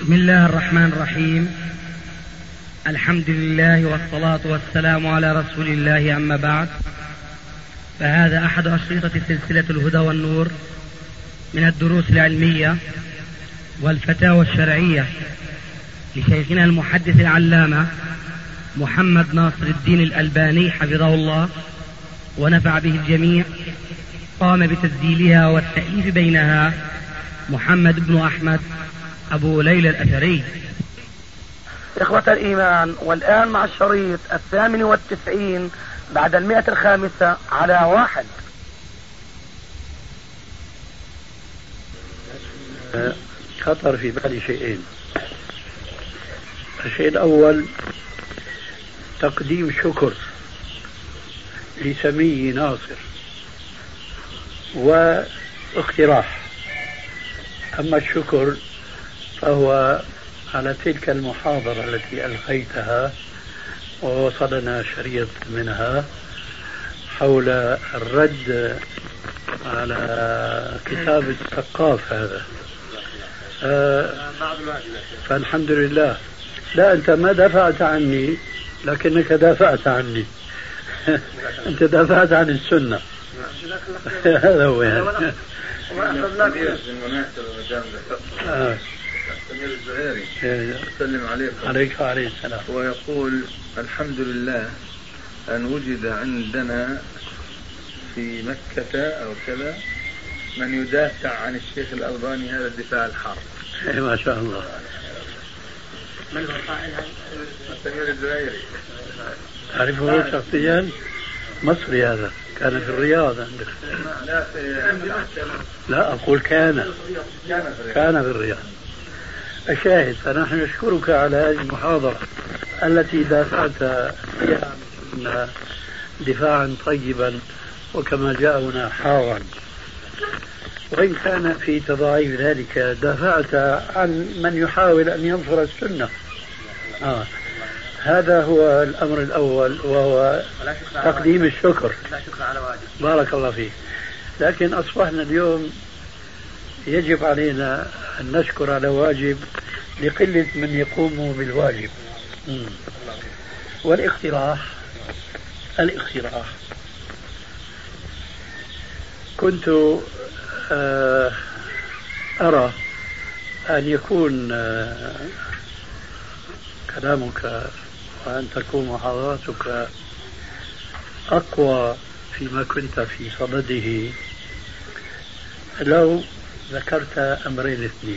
بسم الله الرحمن الرحيم. الحمد لله والصلاة والسلام على رسول الله، أما بعد، فهذا أحد أشرطة سلسلة الهدى والنور من الدروس العلمية والفتاوى الشرعية لشيخنا المحدث العلامة محمد ناصر الدين الألباني حفظه الله ونفع به الجميع. قام بتسجيلها والتأليف بينها محمد بن أحمد أبو ليلى الأثري. إخوة الإيمان، والآن مع الشريط 98 بعد 105 على 1. خطر في بالي شيئين. الشيء الأول تقديم شكر لسمي ناصر واقتراح. أما الشكر فهو على تلك المحاضرة التي ألقيتها ووصلنا شريط منها حول الرد على كتاب الثقاف هذا. فالحمد لله. لا، أنت ما دافعت عني، لكنك دافعت عني. أنت دافعت عن السنة. هذا هو يعني. سمير الزهيري أسلم عليكم. عليك وعليه السلام. ويقول: الحمد لله أن وجد عندنا في مكة أو كذا من يدافع عن الشيخ الألباني هذا الدفاع الحار. ما شاء الله. من هو القائل؟ سمير الزهيري. تعرفه شخصيا؟ مصري هذا، كان في الرياض عندك. لا أقول كان في الرياض. الشاهد، فنحن نشكرك على هذه المحاضرة التي دافعت فيها دفاعا طيبا وكما جاءنا حارا، وإن كان في تضاعيف ذلك دافعت عن من يحاول أن ينصر السنة. هذا هو الأمر الأول، وهو تقديم الشكر. بارك الله فيك. لكن أصبحنا اليوم يجب علينا أن نشكر على واجب لقلة من يقوم بالواجب. والاقتراح كنت أرى أن يكون كلامك وأن تكون محاضراتك أقوى فيما كنت في صدده لو ذكرت أمرين اثنين،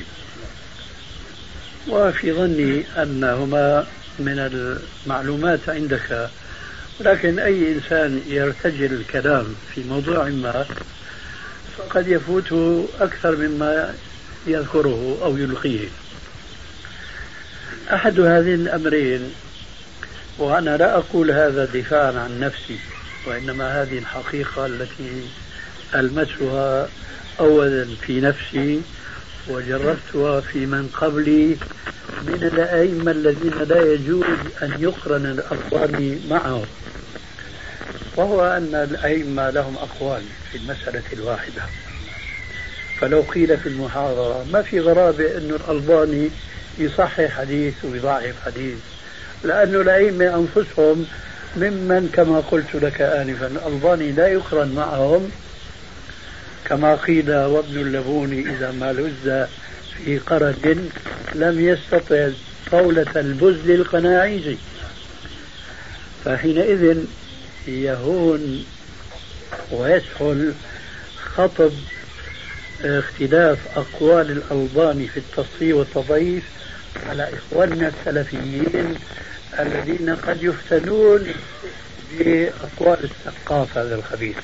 وفي ظني أنهما من المعلومات عندك، ولكن أي إنسان يرتجل الكلام في موضوع ما فقد يفوته أكثر مما يذكره أو يلقيه. أحد هذين الأمرين، وأنا لا أقول هذا دفاعا عن نفسي، وإنما هذه الحقيقة التي ألمسها أولا في نفسي وجربتها في من قبلي من الأئمة الذين لا يجوز أن يقرن الأقوال معهم، وهو أن الأئمة لهم أقوال في المسألة الواحدة. فلو قيل في المحاضرة ما في غرابة أن الألباني يصحح حديث ويضعف حديث، لأن الأئمة أنفسهم ممن كما قلت لك آنفا الألباني لا يقرن معهم، كما قيل: وابن اللبون إذا ما لز في قرد لم يستطع طولة البزل القناعيزي. فحينئذ يهون ويسهل خطب اختلاف أقوال الألباني في التصحيح والتضعيف على إخواننا السلفيين الذين قد يفتنون بأقوال الثقافة هذا الخبيث.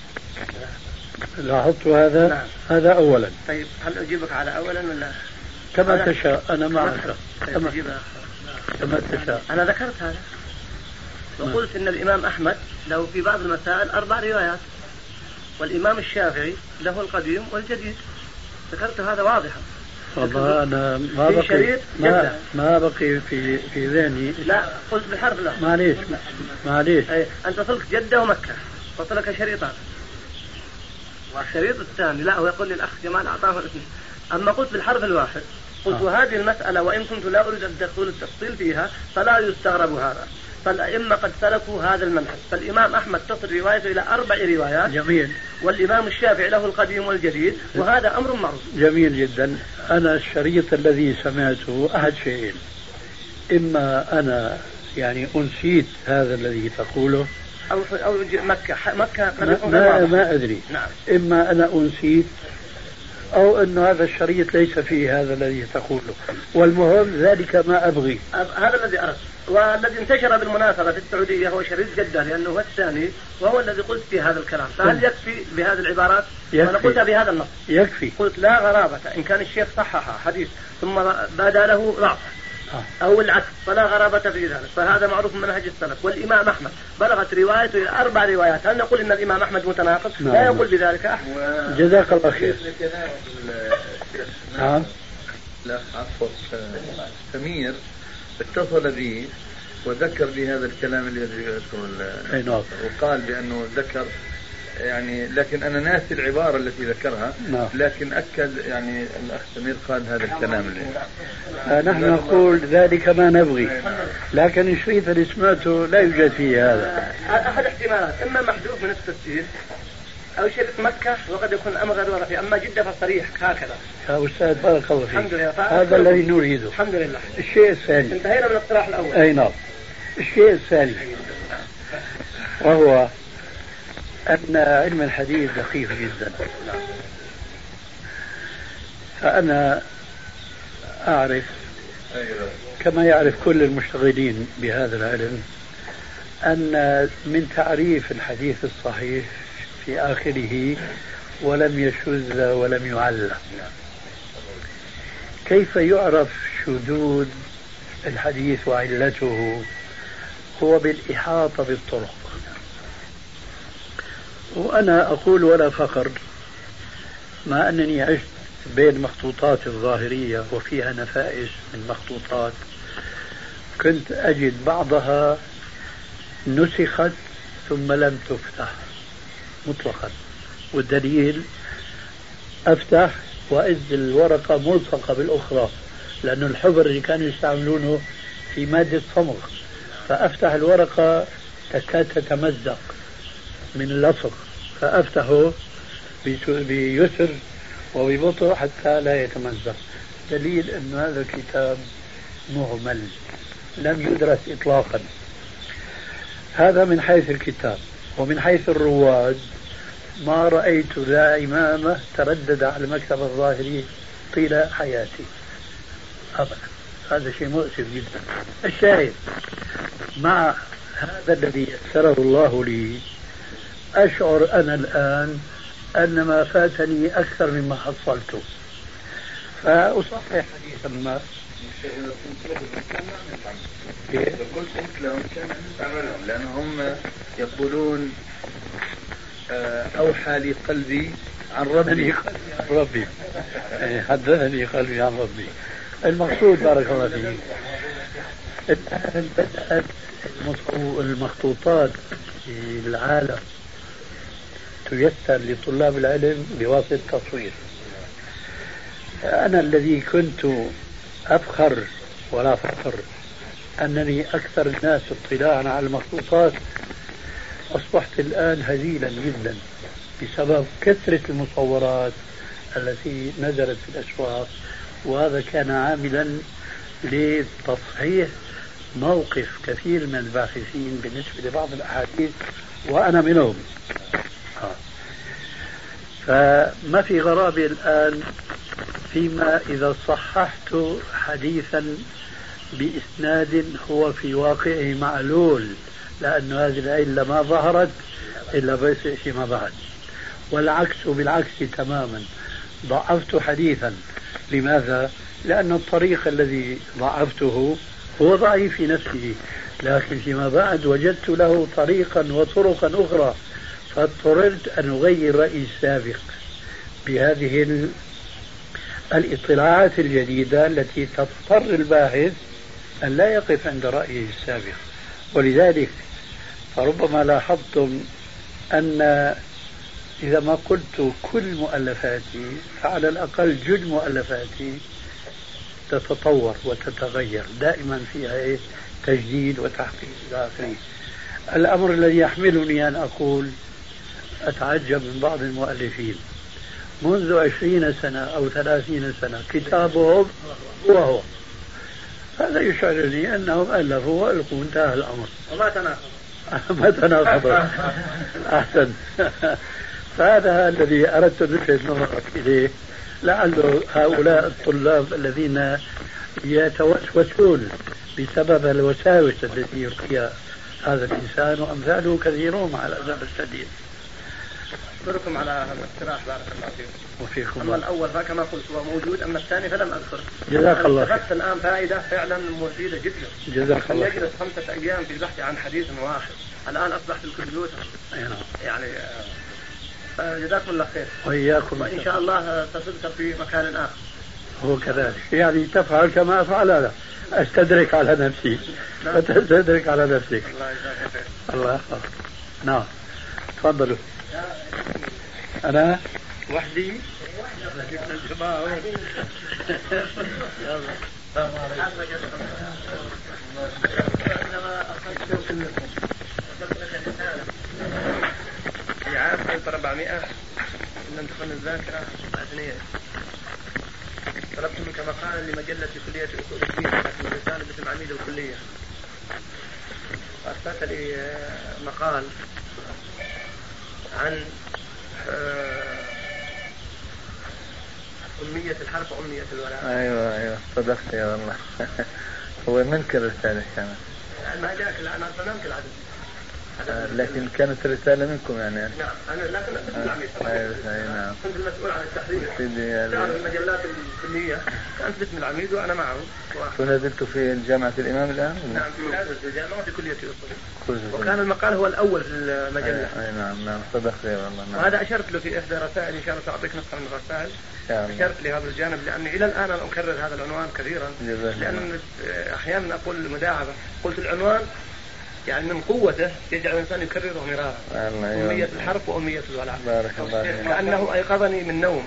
لاحظت هذا؟ نعم. هذا أولا. طيب، هل أجيبك على أولا ولا كما تشاء؟ أنا معك. كما تشاء. أنا ذكرت هذا وقلت إن الإمام أحمد له في بعض المسائل 4 روايات، والإمام الشافعي له القديم والجديد. ذكرت هذا واضحا. والله أنا ما بقي في ذهني. لا، قلت بالحرف. لا معليش. أنت قلت جدة ومكة، قلت لك شريطان، والشريط الثاني لا، هو يقول لي الأخ جمال أعطاه الاثنين. أما قلت بالحرف الواحد قلت وهذه المسألة وإن كنت لا أريد أن أدخل التفصيل فيها فلا يستغرب هذا، فالأئمة قد سلكوا هذا المنهج. فالإمام أحمد تصل روايته إلى 4 روايات. جميل. والإمام الشافعي له القديم والجديد، وهذا أمر معروف. جميل جدا. أنا الشريط الذي سمعته أحد شيئين: إما أنا يعني أنسيت هذا الذي تقوله أو مكة ما أدري. نعم. إما أنا أنسيت أو أن هذا الشريط ليس فيه هذا الذي تقوله، والمهم ذلك ما أبغي. هذا الذي أردت، والذي انتشر بالمناسبة في السعودية هو شريط جدة، لأنه هو الثاني وهو الذي قلت في هذا الكلام. فهل يكفي بهذه العبارات؟ أنا قلت بهذا النص يكفي. قلت لا غرابة إن كان الشيخ صحح حديث ثم بدا له ضعف أو العكس فلا غرابة في ذلك، فهذا معروف من منهج السلف. والإمام أحمد بلغت روايته إلى 4 روايات، هل نقول إن الإمام أحمد متناقض؟ لا يقول بذلك أحد. جزاك الله خير. لا عفوا سمير اتصل بي وذكر بهذا الكلام الذي ذكره وقال بأنه ذكر يعني، لكن أنا ناسي العبارة التي ذكرها. لكن أكد يعني الأخ سمير قال هذا الكلام اللي نحن نقول ذلك ما نبغي، لكن الشريط اللي سمعته لا يوجد فيه هذا. أحد احتمالات: إما محذوف من التفسير أو شريط مكة وقد يكون أمر غير واضح، أما جدة فصريح هكذا. يا أستاذ بارك الله فيك. الحمد لله. هذا الذي نريده. الحمد لله. الشيء الثاني، انتهينا من الاقتراح الأول. أي نعم. الشيء الثاني وهو أن علم الحديث دقيق جدا. فأنا أعرف كما يعرف كل المشتغلين بهذا العلم أن من تعريف الحديث الصحيح في آخره ولم يشذ ولم يعل. كيف يعرف شذوذ الحديث وعلته؟ هو بالإحاطة بالطرق. وأنا أقول ولا فخر، مع أنني عشت بين مخطوطات الظاهرية وفيها نفائس من مخطوطات، كنت أجد بعضها نسخت ثم لم تفتح مطلقا، والدليل أفتح وإذ الورقة ملصقة بالأخرى، لأن الحبر اللي كانوا يستعملونه في مادة صمغ، فأفتح الورقة تكاد تتمزق من اللصق، فأفتحه بيسر وببطء حتى لا يتمزق. دليل أن هذا الكتاب مهمل لم يدرس إطلاقا. هذا من حيث الكتاب. ومن حيث الرواد ما رأيت ذا إمامة تردد على المكتب الظاهري طيلة حياتي أبدا. هذا شيء مؤسف جدا. الشاهد، مع هذا الذي يسره الله لي أشعر أنا الآن أن ما فاتني أكثر مما حصلته، فأصحح حديثا ما لأنهم يقولون أوحى لي قلبي عن ربي حدثني قلبي عن ربي. المقصود بارك الله فيك، الآن بدأت المخطوطات في العالم تيسر لطلاب العلم بواسطة التصوير. أنا الذي كنت أفخر ولا فخر أنني أكثر الناس اطلاعا على المخطوطات، أصبحت الآن هزيلا جدا بسبب كثرة المصورات التي نزلت في الأسواق، وهذا كان عاملا لتصحيح موقف كثير من الباحثين بالنسبة لبعض الأحاديث وأنا منهم. فما في غرابة الآن فيما إذا صححت حديثا بإسناد هو في واقعه معلول، لأن هذه العلة ما ظهرت إلا بس فيما بعد. والعكس بالعكس تماما، ضعفت حديثا. لماذا؟ لأن الطريق الذي ضعفته هو ضعيف في نفسه، لكن فيما بعد وجدت له طريقا وطرقا أخرى، فاضطررت أن أغير رأيي السابق بهذه الاطلاعات الجديدة التي تضطر الباحث أن لا يقف عند رأيه السابق. ولذلك فربما لاحظتم أن إذا ما قلت كل مؤلفاتي فعلى الأقل جل مؤلفاتي تتطور وتتغير دائما، فيها تجديد وتحقيق إلى آخره. الأمر الذي يحملني أن أقول أتعجب من بعض المؤلفين منذ 20 سنة أو 30 سنة كتابهم هو هذا يشعرني أنهم ألفوا وألقوا، انتهى الأمر وما تناقض ما تناقض. أحسن. فهذا الذي أردت أن ألفت نظرك إليه، لعل هؤلاء الطلاب الذين يتوسوسون بسبب الوساوس التي يلقيها هذا الإنسان وأمثاله كثيرون مع الأسف الشديد. أشكركم على هذا الاقتراح، بارك الله فيكم. وفيكم. أما الأول فكما قلت هو موجود، أما الثاني فلم أذكر. جزاك الله خير. استفدت الآن فائدة فعلا مفيدة جدا. جزاك الله خير. يجلس 5 أيام في البحث عن حديث واحد، الآن أصبح في الكمبيوتر. يعني جزاكم الله خير. وإياكم. وإن شاء الله تذكر في مكان آخر. هو كذلك، يعني تفعل كما أفعل هذا، أستدرك على نفسي وتستدرك على نفسك. الله يحفظك. نعم تفضلوا. أنا وحدي. في عام 1400 لم تكن الذاكرة أثنية. طلبت منك مقالا لمجلة كلية أصول الدين لكن الرسالة باسم عميد الكلية، أرسلت لي مقال عن أمية الحرف وأمية الولاء. أيوة صدقت يا والله. هو منك الرسالة كانت؟ ما جاك، لا أنا أرسلناك العدد. لكن كانت رسالة منكم يعني. نعم أنا لكن باسم العميد. نعم. كنت المسؤول عن التحرير. تعرف المجلات الكلية كانت باسم العميد وأنا معه. ونزلت في جامعة الإمام الآن؟ نعم في الجامعة في كلية أصول. وكان المقال هو الأول في المجلة. نعم صدق لي والله. نعم. وهذا أشرت له في إحدى رسائل، إن شاء الله تعطيك نسخة من الرسائل. أشرت لهذا الجانب لأني إلى الآن أنا أكرر هذا العنوان كثيرا، لأن أحيانا أقول مداعبة، قلت العنوان يعني من قوته يجعل الإنسان يكرره مرارا. أمية الحرف وأمية الولاء. بارك الله فيك. كأنه أيقظني من نوم.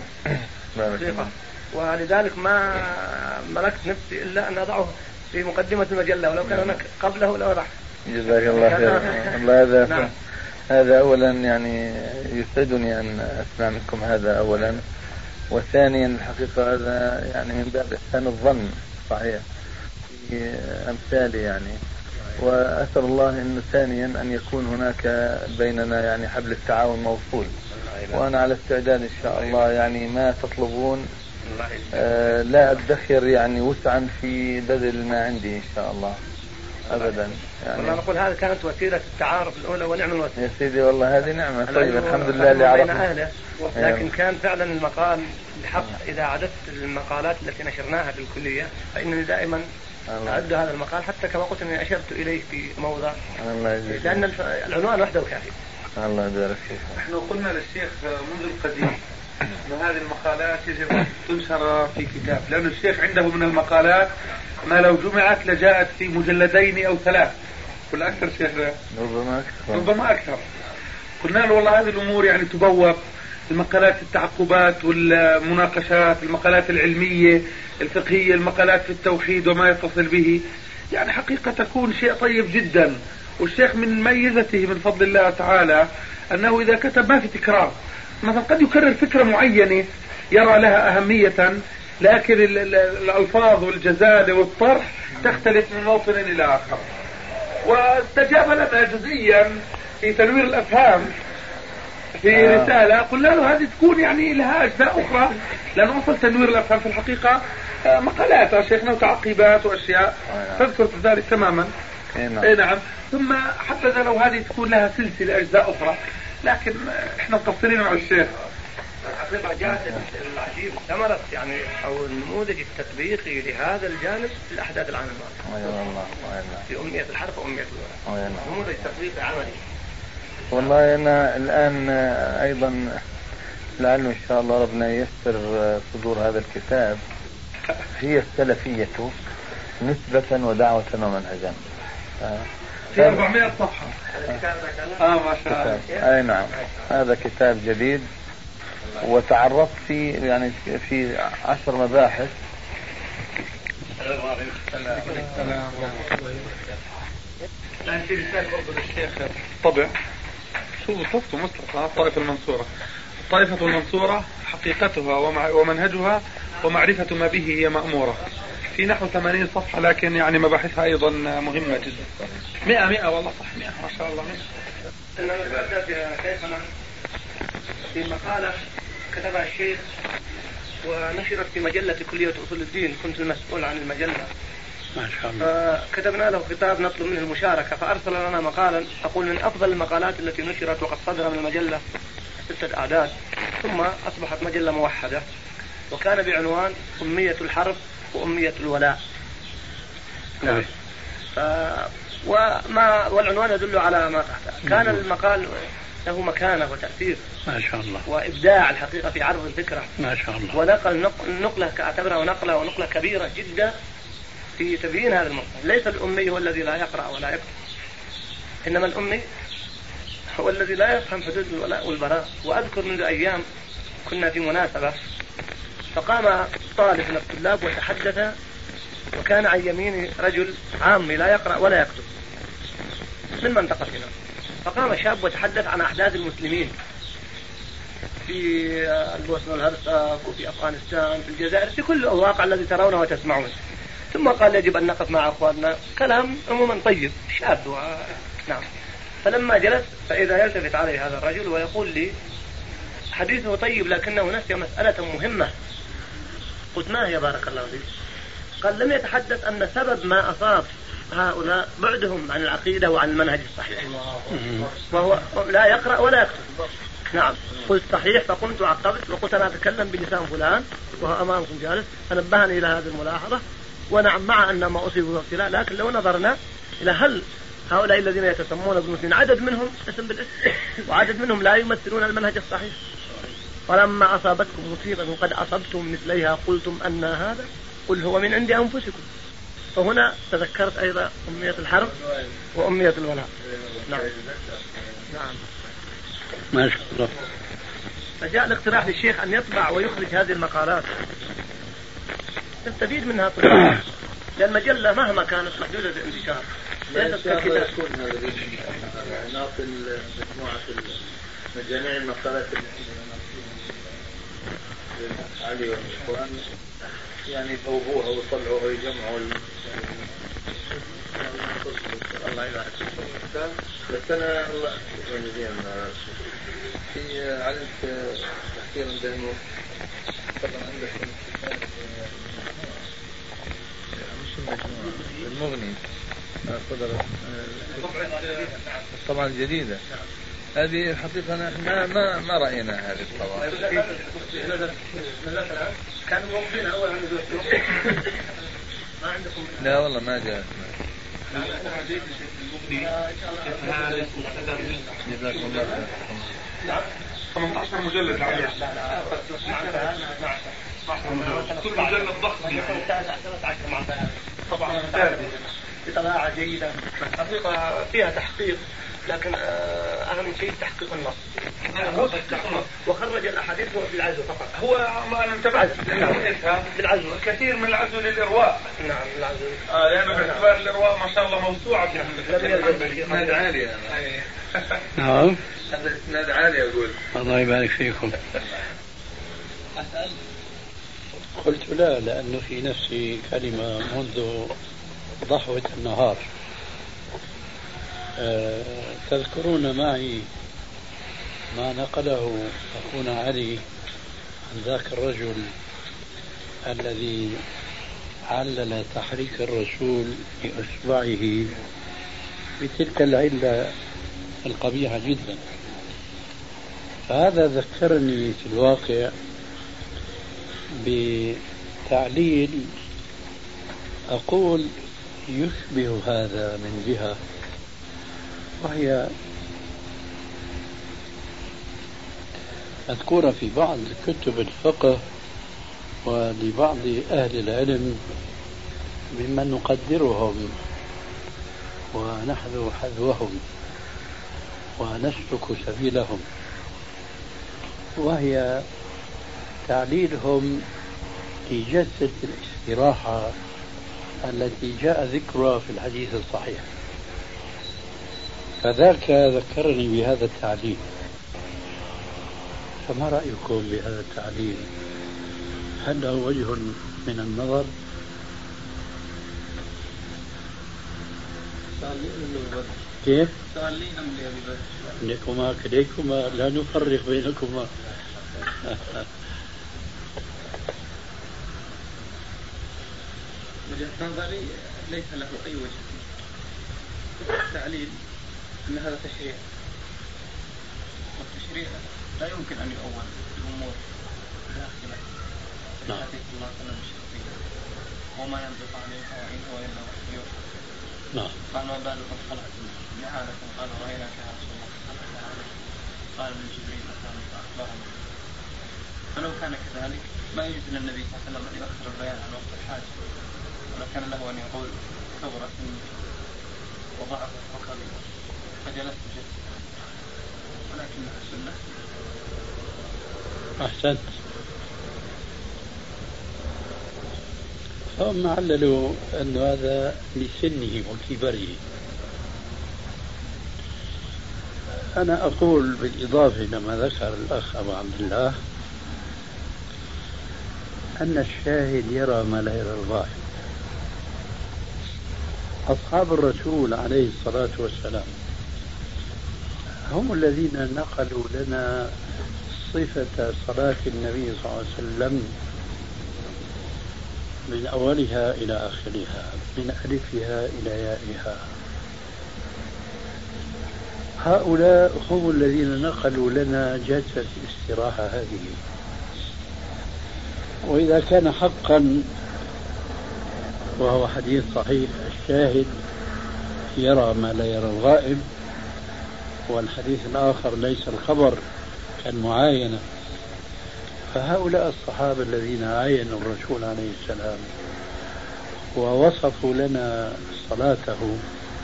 ولذلك ما ملكت نفسي إلا أن أضعه في مقدمة المجلة، ولو كان هناك قبله لوضعه. جزاك الله خير. الله هذا. نعم. هذا أولا يعني يسعدني أن أسمع منكم هذا أولا، وثانيا الحقيقة هذا يعني من باب إحسان الظن صحيح في أمثالي يعني، وأسأل الله إنه ثانيا أن يكون هناك بيننا يعني حبل التعاون موصول، وأنا على استعداد إن شاء الله يعني ما تطلبون لا أدخر يعني وسعا في بذل ما عندي إن شاء الله أبدا يعني. والله نقول هذه كانت وسيلة التعارف الأولى ونعم الوسيلة. يا سيدي والله هذه نعمة. طيب الحمد لله اللي عرفنا. لكن كان فعلا المقال بحق إذا عددت المقالات التي نشرناها في الكلية فإنني دائما أعد هذا المقال، حتى كما قلت أني أشرت إليه في موضع، لأن العنوان وحده كافي. الله يبارك فيك. نحن قلنا للشيخ منذ القديم أن هذه المقالات يجب أن تنشر في كتاب، لأن الشيخ عنده من المقالات ما لو جمعت لجاءت في مجلدين أو 3 ولا أكثر. شيخ ربما أكثر. قلنا له والله هذه الأمور يعني تبوب، المقالات التعقبات والمناقشات، المقالات العلمية الفقهية، المقالات في التوحيد وما يتصل به، يعني حقيقة تكون شيء طيب جدا. والشيخ من ميزته من فضل الله تعالى أنه إذا كتب ما في تكرار، مثلا قد يكرر فكرة معينة يرى لها أهمية، لكن الألفاظ والجزالة والطرح تختلف من موطن إلى آخر. واستجاب لنا جزئيا في تنوير الأفهام في رسالة، قلنا له هذه تكون يعني لها أجزاء أخرى، لأن أصل تنوير الأفهام في الحقيقة مقالات يا شيخنا وتعقيبات وأشياء تذكر ذلك تماما. نعم. ثم حتى لو هذه تكون لها سلسلة أجزاء أخرى، لكن إحنا مقصرين مع الشيخ. الحقيقة جاءت العجيب ثمرة يعني أو النموذج التطبيقي لهذا الجانب في الأحداث العام الماضية في أمية الحرف وأمية الولاء، نموذج تطبيقي عملي. والله أنا الآن أيضا لعله إن شاء الله ربنا ييسر صدور هذا الكتاب، هي السلفية نسبة ودعوة ومنهجا، في 400 صفحة. ما شاء الله. أي نعم، هذا كتاب جديد، وتعرضت فيه يعني في 10 مباحث الآن في رسالة برضه للشيخ طبع شو وصفته مصطلح الطائفة المنصورة. الطائفة المنصورة حقيقتها ومنهجها ومعرفة ما به هي مأمورة، في نحو 80 صفحة، لكن يعني مباحثها أيضا مهمة جدا. 100 والله صح 100 ما شاء الله 100. أنا تحدث يا شيخنا في مقالة كتبها الشيخ ونشرت في مجلة كلية أصول الدين، كنت المسؤول عن المجلة ما شاء الله. كتبنا له خطاب نطلب منه المشاركة، فأرسل لنا مقالا أقول من أفضل المقالات التي نشرت وقد صدر من المجلة 6 أعداد، ثم أصبحت مجلة موحدة، وكان بعنوان أمية الحرب وأمية الولاء. نعم. والعنوان يدل على ما تحت. كان المقال له مكانة وتأثير ما شاء الله، وإبداع الحقيقة في عرض الفكرة ما شاء الله، ونقل نقلة أعتبرها ونقلة كبيرة جدا في تبيين هذا الموضوع. ليس الأمي هو الذي لا يقرأ ولا يكتب، إنما الأمي هو الذي لا يفهم حدود الولاء والبراء. وأذكر منذ أيام كنا في مناسبة فقام طالب من الطلاب وتحدث، وكان عن يميني رجل عامي لا يقرأ ولا يكتب من منطقتنا، فقام شاب وتحدث عن أحداث المسلمين في البوسنة والهرسك وفي أفغانستان في الجزائر، في كل الواقع الذي ترونه وتسمعون، ثم قال يجب أن نقف مع أخواننا. كلام عموما طيب شاب نعم. فلما جلس فإذا يلتفت علي هذا الرجل ويقول لي حديثه طيب لكنه نسي مسألة مهمة. قلت ما هي بارك الله فيك؟ قال لم يتحدث أن سبب ما أصاب هؤلاء بعدهم عن العقيدة وعن المنهج الصحيح، وهو لا يقرأ ولا يكتب. نعم قلت صحيح، فقمت وعقبت وقلت أنا أتكلم بلسان فلان وهو أمامكم جالس، فنبهني إلى هذه الملاحظة. ونعم مع أن ما أصيبوا بالابتلاء، لكن لو نظرنا إلى هل هؤلاء الذين يتسمون بالمسلمين عدد منهم اسم بالاسم وعدد منهم لا يمثلون المنهج الصحيح. ولما أصابتكم مصيبة وقد أصبتم مثليها قلتم أن هذا، قل هو من عند أنفسكم. فهنا تذكرت أيضا أمية الحرب وأمية الولاء. نعم نعم ما شاء الله. فجاء الاقتراح للشيخ أن يطبع ويخرج هذه المقالات تستفيد منها طلاب، لأن المجلة مهما كانت محدودة الانتشار ليست ككتاب. يكون هذا ناقل مجموعة مجاميع المقالات علي والإخوان يعني يفوضوها ويطلعوها ويجمعوا الله يبارك فيك. بس أنا الله في علمت كثيرا بأنه طبعا عندكم المغني صدر الطبعة الجديدة هذه حقيقة ما رأينا هذه الطبعة. كانوا موقفين أول عن ما عندكم؟ لا والله ما جاء. جزاكم الله خير. 18 مجلد عليه. كل مجلد ضخم طبعا بطباعة جيدة حقيقة فيها تحقيق، لكن أهم شيء تحقيق النص. وخرج الأحاديث هو في العزو فقط. هو ما انتبهت بالعزو كثير من العزو للإرواء. نعم العزو. لأنه باعتبار الإرواء ما شاء الله موسوعة في إسناد عالي. نعم هذا إسناد عالي أقول. الله يبارك فيكم. قلت لا، لأنه في نفسي كلمة منذ ضحوة النهار. تذكرون معي ما نقله أخونا علي عن ذاك الرجل الذي علل تحريك الرسول بإصبعه بتلك العلة القبيحة جدا. فهذا ذكرني في الواقع بتعليل أقول يشبه هذا من جهة، وهي مذكورة في بعض كتب الفقه ولبعض أهل العلم ممن نقدرهم ونحذو حذوهم ونسلك سبيلهم، وهي تعليلهم لجلسة الاستراحة التي جاء ذكرها في الحديث الصحيح، فذاك ذكرني بهذا التعليل. فما رأيكم بهذا التعليل؟ هل له وجه من النظر؟ كيف؟ لكما كليكما لا نفرق بينكما. وجهة نظري ليس له أي وجه. التعليل أن هذا تشريع، والتشريع لا يمكن أن يؤول الأمور داخلة حديث الله صلى الله عليه وسلم وما ينطق عن الهوى إن هو إلا وحي يوحى. قال ما بالكم خلقتم جعالكم؟ قالوا رأيناك يا رسول الله قال من جبريل أتاني فأخبرني. فلو كان كذلك ما يجوز للنبي صلى الله عليه وسلم أن يؤخر البيان عن وقت الحاجة، ولا كان له أن يقول كبرت مني وضعفت ركبي فجلست جلسة، ولكنها سنة. أحسنت. فهم عللوا أن هذا لسنه وكبره. أنا أقول بالإضافة لما ذكر الأخ أبو عبد الله أن الشاهد يرى ما لا يرى الغائب. أصحاب الرسول عليه الصلاة والسلام هم الذين نقلوا لنا صفة صلاة النبي صلى الله عليه وسلم من أولها إلى آخرها، من ألفها إلى يائها. هؤلاء هم الذين نقلوا لنا جلسة الاستراحة هذه. وإذا كان حقا وهو حديث صحيح الشاهد يرى ما لا يرى الغائب، والحديث الآخر ليس الخبر كالمعاينة، فهؤلاء الصحابة الذين عاينوا الرسول عليه السلام ووصفوا لنا صلاته،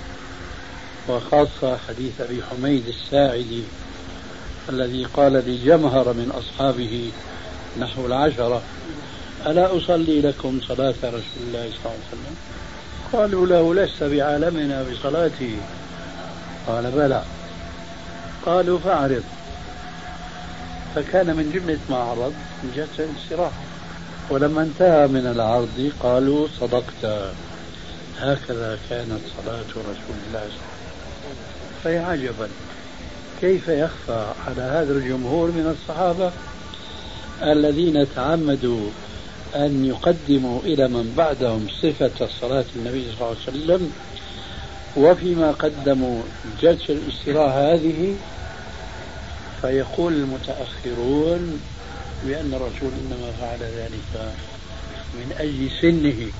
وخاصة حديث أبي حميد الساعدي الذي قال لجمهر من أصحابه نحو 10: ألا أصلي لكم صلاة رسول الله صلى الله عليه وسلم؟ قالوا له: لست بعالمنا بصلاته. قال: بلى. قالوا: فأعرض. فكان من جملة ما عرض جلسة الاستراحة. ولما انتهى من العرض قالوا: صدقت، هكذا كانت صلاة رسول الله صلى الله عليه وسلم. فيا عجبا كيف يخفى على هذا الجمهور من الصحابة الذين تعمدوا أن يقدموا إلى من بعدهم صفة صلاة النبي صلى الله عليه وسلم، وفيما قدموا جلسة الاستراحة هذه فيقول المتأخرون بأن الرسول إنما فعل ذلك من أجل سنه.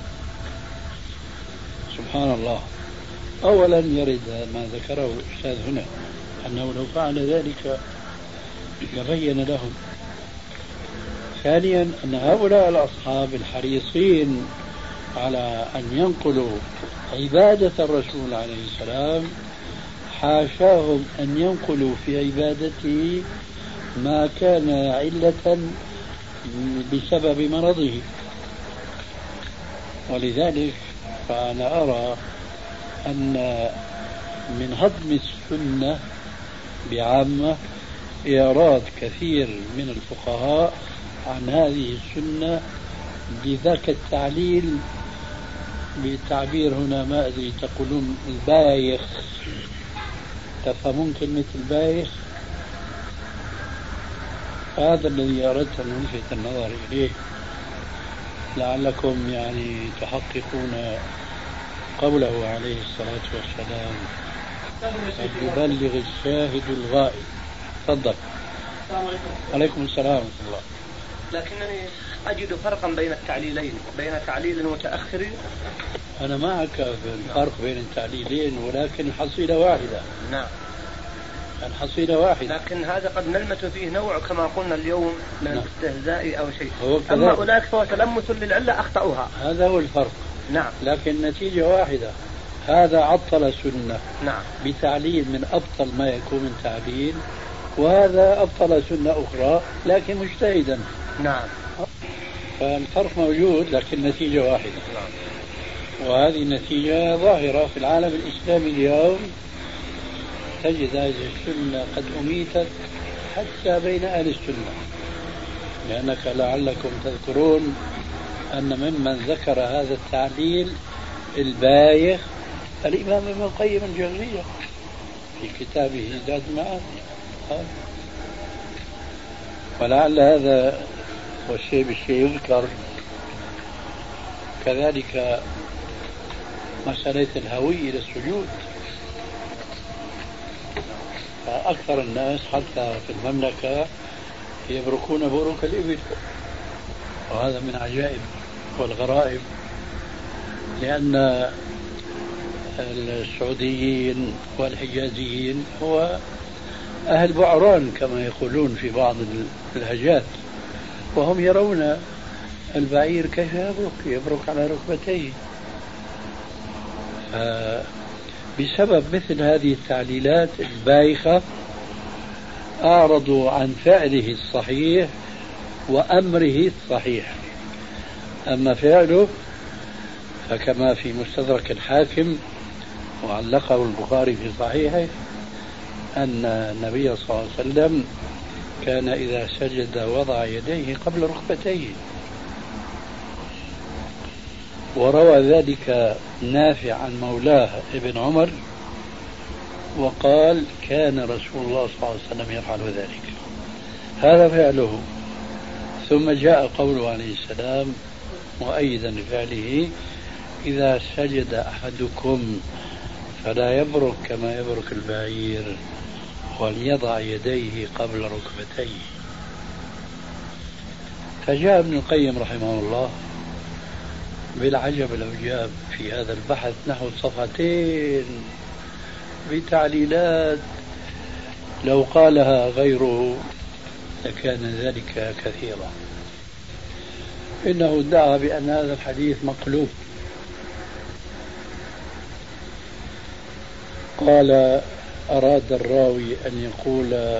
سبحان الله. أولا يرد ما ذكره الأستاذ هنا أنه لو فعل ذلك لبين لهم. ثانيا أن هؤلاء الأصحاب الحريصين على أن ينقلوا عبادة الرسول عليه السلام حاشاهم أن ينقلوا في عبادته ما كان علة بسبب مرضه. ولذلك فأنا أرى أن من هضم السنة بعامة إيراد كثير من الفقهاء عن هذه السنة بذاك التعليل بالتعبير هنا ما أدري تقولون البايخ. تفهمون كلمة البايخ؟ هذا الذي أردت أن ألفت النظر إليه لعلكم يعني تحققون قوله عليه الصلاة والسلام: يبلغ الشاهد الغائب. تفضل. السلام عليكم. عليكم السلام ورحمة الله. لكنني أجد فرقا بين التعليلين، بين تعليل متأخر. أنا معك في الفرق بين التعليلين، ولكن الحصيلة واحدة. نعم، الحصيلة واحدة. لكن هذا قد نلمس فيه نوع كما قلنا اليوم من الاستهزاء أو شيء. أما أولئك فهو تلمس للعلة أخطأوها. هذا هو الفرق. نعم، لكن النتيجة واحدة. هذا عطل سنة نعم بتعليل من أبطل ما يكون من تعليل، وهذا أبطل سنة أخرى لكن مجتهدا. نعم، فالفرق موجود لكن النتيجة واحدة. وهذه النتيجة ظاهرة في العالم الإسلامي اليوم. تجد هذه السنة قد أميتت حتى بين أهل السنة، لأنك لعلكم تذكرون أن ممن ذكر هذا التعليل البايخ الإمام ابن القيم الجوزية في كتابه زاد المعاد. ولعل هذا والشيء بالشيء يذكر كذلك مسألة الهوي إلى السجود. فأكثر الناس حتى في المملكة يبركون بروك الإبل، وهذا من عجائب والغرائب، لأن السعوديين والحجازيين هو أهل بعران كما يقولون في بعض اللهجات، وهم يرون البعير كيف يبرك على ركبتيه. بسبب مثل هذه التعليلات البايخة أعرضوا عن فعله الصحيح وأمره الصحيح. أما فعله فكما في مستدرك الحاكم وعلقه البخاري في صحيحه أن النبي صلى الله عليه وسلم كان إذا سجد وضع يديه قبل ركبتيه، وروى ذلك نافع عن مولاه ابن عمر وقال كان رسول الله صلى الله عليه وسلم يفعل ذلك. هذا فعله. ثم جاء قوله عليه السلام مؤيدا لفعله إذا سجد أحدكم فلا يبرك كما يبرك البعير وليضع يديه قبل ركبتيه. فجاء ابن القيم رحمه الله بالعجب العجاب في هذا البحث نحو صفحتين بتعليلات لو قالها غيره لكان ذلك كثيرا. إنه ادعى بأن هذا الحديث مقلوب، قال أراد الراوي أن يقول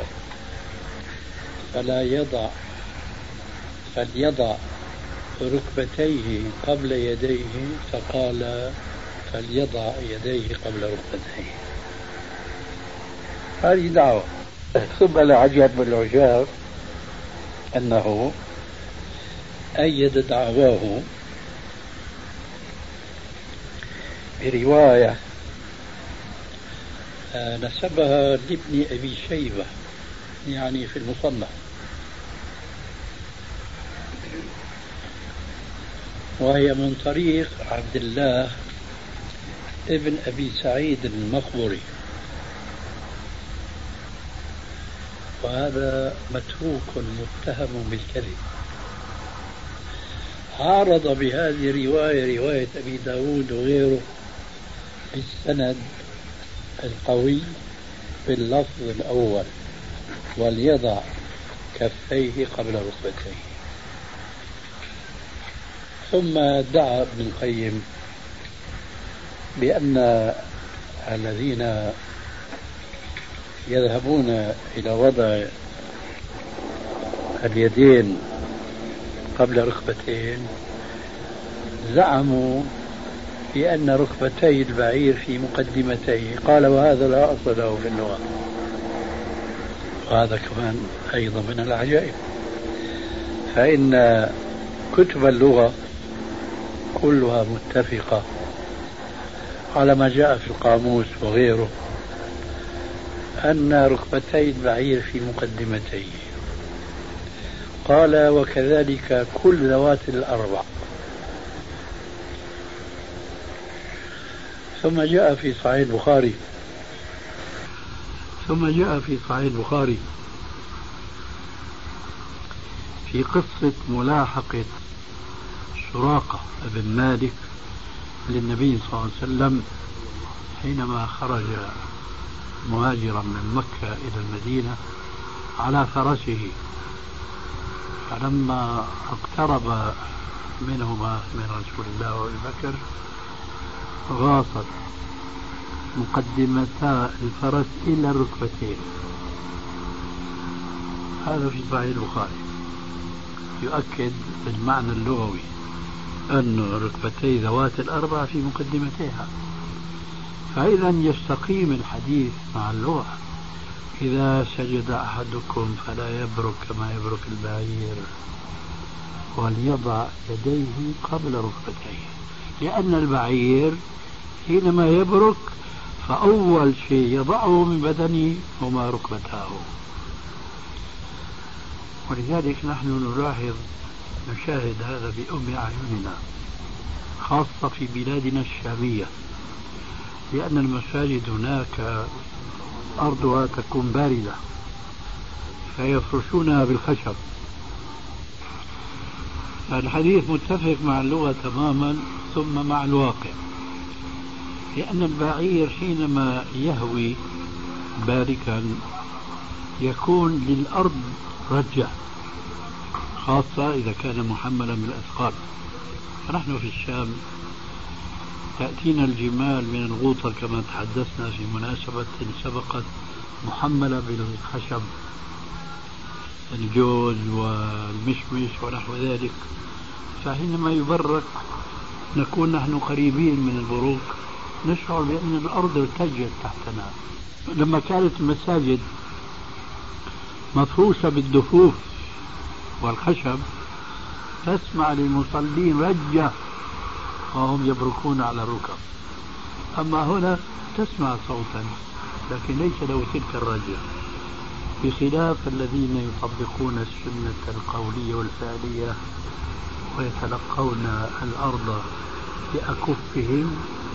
فليضع ركبتيه قبل يديه، فقال فليضع يديه قبل ركبتيه. هذه دعوة. ثم العجب العجاب أنه أيد دعواه برواية نسبها لابن أبي شيبة يعني في المصنف، وهي من طريق عبد الله ابن أبي سعيد المقبري، وهذا متروك متهم بالكذب. عارض بهذه الرواية رواية أبي داود وغيره بالسند القوي باللفظ الأول وليضع كفيه قبل ركبتيه. ثم دعا ابن القيم بأن الذين يذهبون إلى وضع اليدين قبل ركبتين زعموا بأن ركبتي البعير في مقدمتيه. قال وهذا لا أصل له في اللغة، وهذا كمان أيضا من العجائب، فإن كتب اللغة كلها متفقة على ما جاء في القاموس وغيره أن ركبتي البعير في مقدمتيه. قال وكذلك كل ذوات الأربع. ثم جاء في صحيح البخاري في قصة ملاحقة سراقة بن مالك للنبي صلى الله عليه وسلم حينما خرج مهاجرا من مكة إلى المدينة على فرسه، فلما اقترب منهما من رسول الله وأبي بكر غاصت مقدمتا الفرس إلى الركبتين. هذا في صحيح البخاري يؤكد المعنى اللغوي أن ركبتي ذوات الأربع في مقدمتيها. فإذا يستقيم الحديث مع اللغة. إذا سجد أحدكم فلا يبرك كما يبرك البعير، وليضع يديه قبل ركبتيه، لأن البعير حينما يبرك فأول شيء يضعه من بدنه هما ركبتاه. ولذلك نحن نشاهد هذا بأم أعيننا، خاصة في بلادنا الشامية، لأن المساجد هناك أرضها تكون باردة فيفرشونها بالخشب. فالحديث متفق مع اللغة تماما ثم مع الواقع، لأن البعير حينما يهوي باركا يكون للأرض رجة، خاصة إذا كان محملا بالأثقال. فنحن في الشام تأتينا الجمال من الغوطة كما تحدثنا في مناسبة سبقت، محملة بالخشب، الجوز والمشمش ونحو ذلك. فحينما يبرك نكون نحن قريبين من البروك، نشعر بأن الأرض ارتجت تحتنا. لما كانت المساجد مفروشة بالدفوف والخشب تسمع للمصلين رجة وهم يبركون على الركب. أما هنا تسمع صوتا لكن ليس له تلك الرجة، بخلاف الذين يطبقون السنة القولية والفعلية ويتلقون الأرض بأكفهم،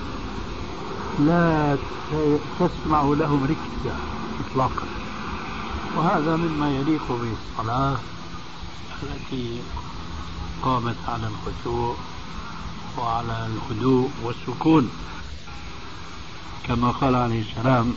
لا تسمع لهم ركزة إطلاقا. وهذا مما يليق بالصلاة التي قامت على الخشوع وعلى الهدوء والسكون، كما قال عليه السلام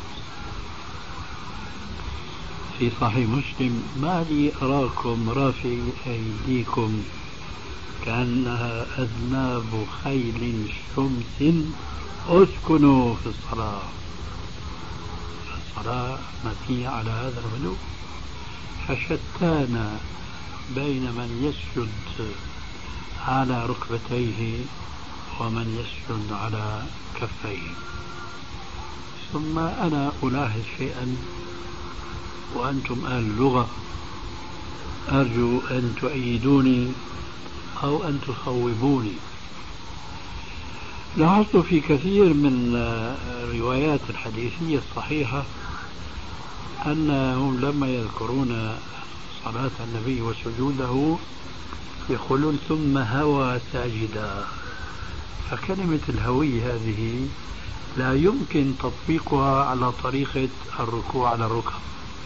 في صحيح مسلم: ما لي أراكم رافعي أيديكم كأنها أذناب خيل شمس، اسكنوا في الصلاة. الصلاة مبنية على هذا الهدوء. فشتان بين من يسجد على ركبتيه ومن يسجد على كفيه. ثم أنا ألاحظ شيئا وأنتم أهل اللغة، أرجو أن تؤيدوني أو أن تصوبوني. لاحظت في كثير من الروايات الحديثية الصحيحة أنهم لما يذكرون صلاة النبي وسجوده يقولون ثم هوى ساجدا. فكلمة الهوي هذه لا يمكن تطبيقها على طريقة الركوع على الركب،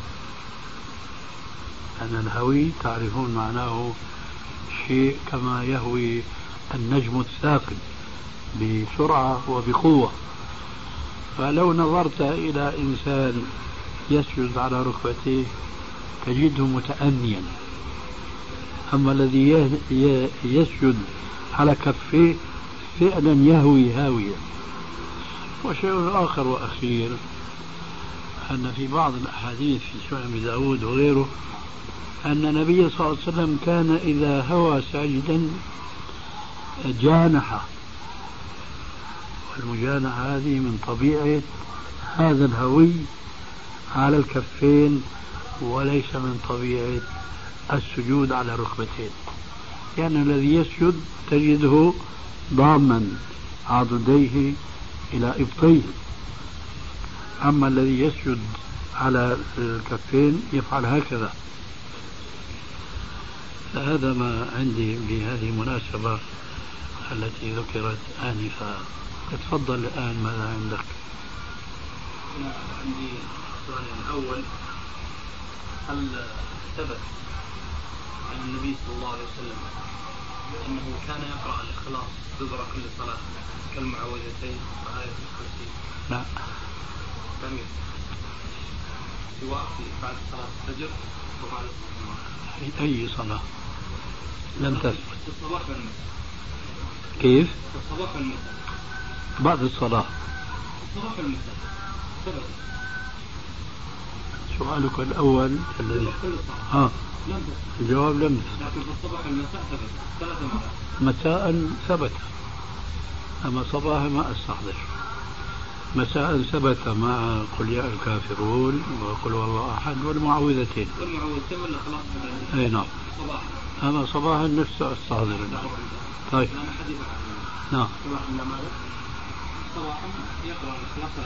أن الهوي تعرفون معناه شيء كما يهوي النجم الثاقب بسرعة وبقوة. فلو نظرت إلى إنسان يسجد على ركبتيه تجده متأنيا، أما الذي يسجد على كفيه فعلا يهوي هاويا. وشيء آخر وأخير أن في بعض الأحاديث في سنن أبي داود وغيره أن النبي صلى الله عليه وسلم كان إذا هوى ساجدا جانح، والمجانحة هذه من طبيعة هذا الهوي على الكفين وليس من طبيعة السجود على ركبتين، يعني الذي يسجد تجده ضاما عضديه إلى إبطيه، أما الذي يسجد على الكفين يفعل هكذا. فهذا ما عندي بهذه المناسبة التي ذكرت آنفا. تفضل الآن، ماذا عندك؟ عندي السؤال الأول: هل ثبت عن النبي صلى الله عليه وسلم أنه كان يقرأ الإخلاص دبر كل صلاة كالمعوذتين وآية الكرسي؟ لا. جميل. سواء في بعد صلاة الفجر وبعد الصلاة. في أي صلاة؟ لم تثبت. الصباح والمساء. كيف؟ الصباح والمساء. بعد الصلاة. الصباح والمساء. ثبت. سؤالك الأول الذي لم تثبت. الجواب لم تثبت. لكن في الصباح والمساء ثبت 3 مرات. مساء ثبت، أما صباحا ما أستحضر. مساء ثبت مع قل يا الكافرون وقل والله أحد والمعوذتين. والمعوذتين ولا خلاص؟ أي نعم. صباحا. أما صباحا نفسه أستحضر. طيب. نعم. صباحا يقرأ الصلاة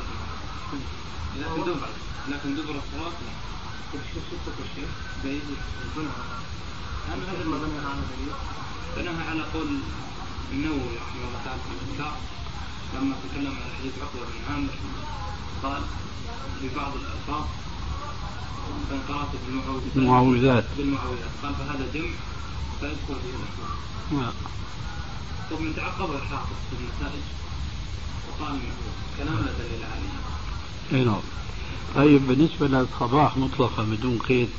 لكن دبر الصلاة كل شيء بعيد البناء. هذا ما بنى على دليل بناها على قول النووي رحمه الله تعالى في الإنكار لما تكلم عن حديث عقبة بن عامر قال في بعض الألفاظ كان قرأت بالمعوذات قال فهذا جمع فيذكر به الأحكام. ثم تعقب الحافظ في النتائج وقال كلام لا دليل عليه. نعم. طيب بالنسبة للصباح مطلقة بدون قيد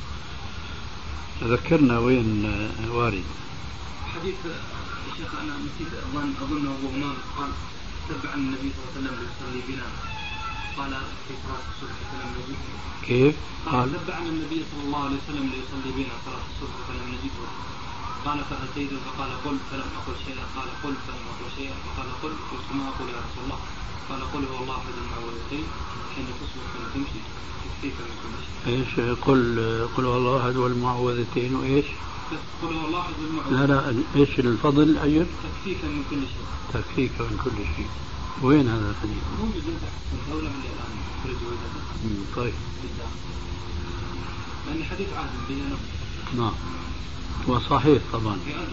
ذكرنا وين وارد؟ حديث الشيخ أنا نسيت أظنه هو إمام قال تبع النبي صلى الله عليه وسلم ليصلي بنا قال في صلاة الصبح فلم نجده. كيف؟ قال تبعنا النبي صلى الله عليه وسلم ليصلي بنا صلاة الصبح فلم نجده قال فأتيته فقال قل فلم أقل شيئا قال قل فلم أقل شيئا فقال قل قلت ما أقول يا رسول الله قال قل هو الله أحد المعوذتين حين تصبح حين تمشي تكفيك من كل شيء. ايش قل هو الله أحد والمعوذتين وإيش؟ قل هو الله أحد والمعوذتين. لا ايش الفضل أيضا؟ تكفيك من كل شيء. تكفيك من كل شيء. وين هذا الحديث؟ موجود في الدولة من الآن فرج طيب. لأن حديث عادل بين نعم وصحيح طبعا.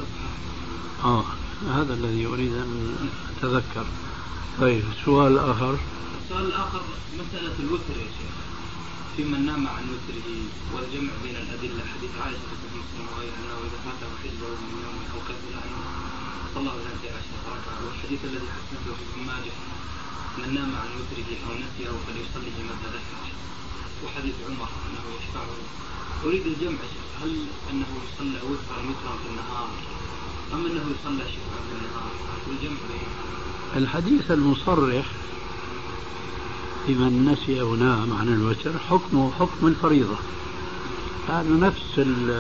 هذا الذي أريد أن أتذكر. طيب السؤال الآخر مسألة الوتر يا شيخ في من نام عن وتره والجمع بين الأدلة حديث عائشة في مسلم وغيرها أنه إذا فاته حجبه من يوم أو كفل عنه صلى الله عليه وسلم والحديث الذي حسنته في ابن ماجه من نام عن وتره أو نسيه فليصلي ما تذكر وحديث عمر أنه يشفعه. أريد الجمع هل أنه يصلى وترا في النهار أم أنه يصلى شفعا في النهار والجمع بينهما؟ الحديث المصرح لمن نسي أو نام عن الوتر حكمه حكم الفريضة، لأن نفس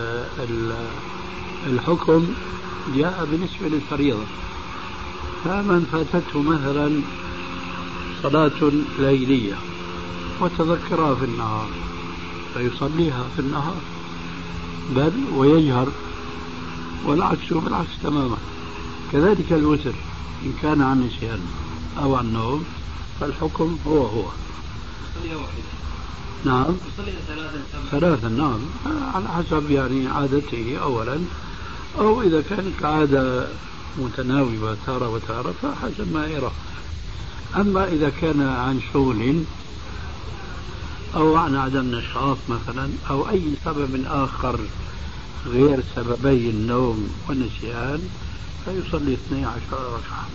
الحكم جاء بالنسبة للفريضة. فمن فاتته مثلا صلاة ليلية وتذكرها في النهار فيصليها في النهار بل ويجهر، والعكس بالعكس تماما. كذلك الوتر إن كان عن نسيان أو عن نوم فالحكم هو نعم ثلاثا نعم على حسب يعني عادته أولا، أو إذا كانت عادة متناوبة تارة وتارة فحسب ما يرى. أما إذا كان عن شغل أو عن عدم نشاط مثلا أو أي سبب آخر غير سببي النوم والنسيان فيصلي 12 ركعة.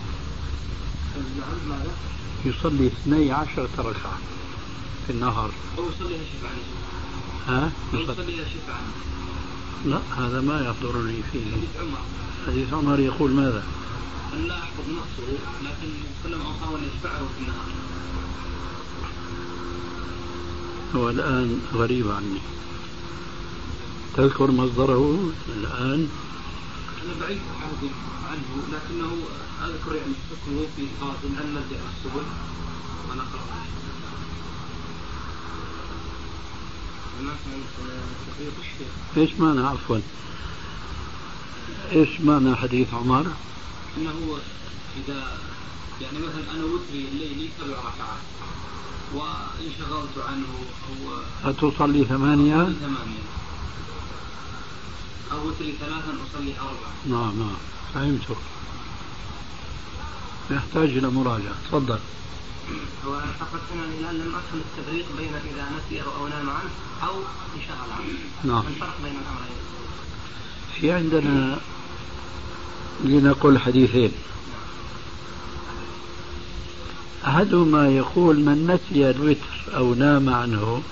يصلي 12 ركعة في النهار. أو يصليها شفعا. يصليها شفعا. لا هذا ما يحضرني فيه. حديث عمر يقول ماذا؟ أن لا أحفظ نفسه لكن كل ما أصاب أن يشفعه في النهار. هو الآن غريب عني. تذكر مصدره الآن؟ أنا بعيد عنه لكنه أذكر يعني حكمه في قاضٍ أن نلجأ السبل ونقرأ. إيش معنى عفوا؟ إيش معنى حديث عمر؟ أنه إذا يعني مثلا أنا وتري الليلي 7 ركعات وانشغلت عنه أو أتصلي 8 أو وتري 3 أصلي 4. نعم فهمت. يحتاج إلى مراجعة. تفضل. هو أنا فقط هنا الآن لم أفهم التفريق بين إذا نسي أو نام عنه أو انشغل عنه. نعم. الفرق بين الأمرين. في عندنا لنقول حديثين. أحدهما يقول من نسي الوتر أو نام عنه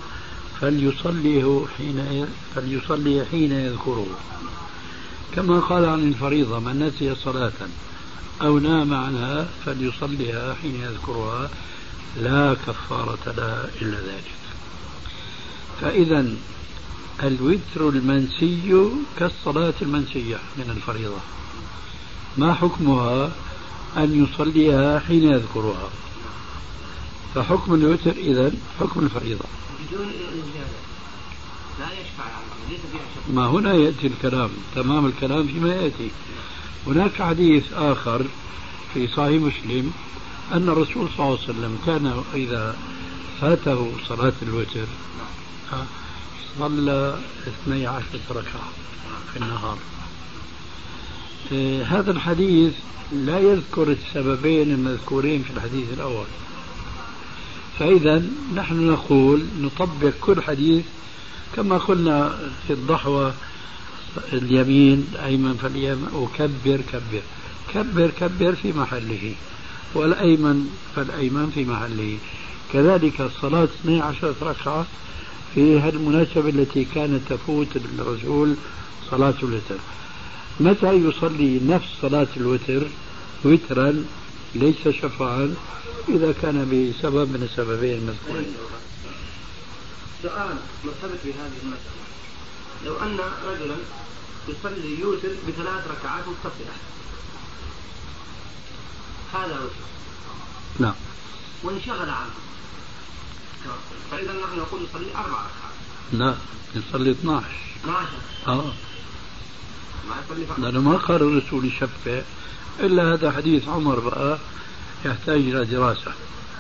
فليصلي حين يذكره، كما قال عن الفريضة من نسي صلاة أو نام عنها فليصليها حين يذكرها لا كفارة لها إلا ذلك. فإذا الوتر المنسي كالصلاة المنسية من الفريضة، ما حكمها أن يصليها حين يذكرها؟ فحكم الوتر إذن حكم الفريضة بدون إجابة لا يشفع ليس فيها شفع. ما هنا يأتي الكلام، تمام الكلام فيما يأتي. هناك حديث آخر في صحيح مسلم أن الرسول صلى الله عليه وسلم كان إذا فاته صلاة الوتر صلى 12 ركعة في النهار. هذا الحديث لا يذكر السببين المذكورين في الحديث الأول، فإذا نحن نقول نطبق كل حديث كما قلنا في الضحوة، اليمين الأيمن فاليمين، وكبر كبر كبر كبر في محله، والأيمن فالأيمن في محله. كذلك الصلاة 12 ركعة في هالمناسبة التي كانت تفوت الرسول صلاة الوتر. متى يصلي نفس صلاة الوتر وترا ليس شفعا إذا كان بسبب من السببين المذكورين؟ سؤال مرتبط بهذه المسألة. لو أن رجلا يصلي يوتر ب3 ركعات متصلة، هذا وتر. نعم. وانشغل عنه، فإذا نحن نقول يصلي 4 ركعات. لا، يصلي 12. 12. لأنه ما قال الرسول يشفع إلا هذا حديث عمر بقى يحتاج إلى دراسة.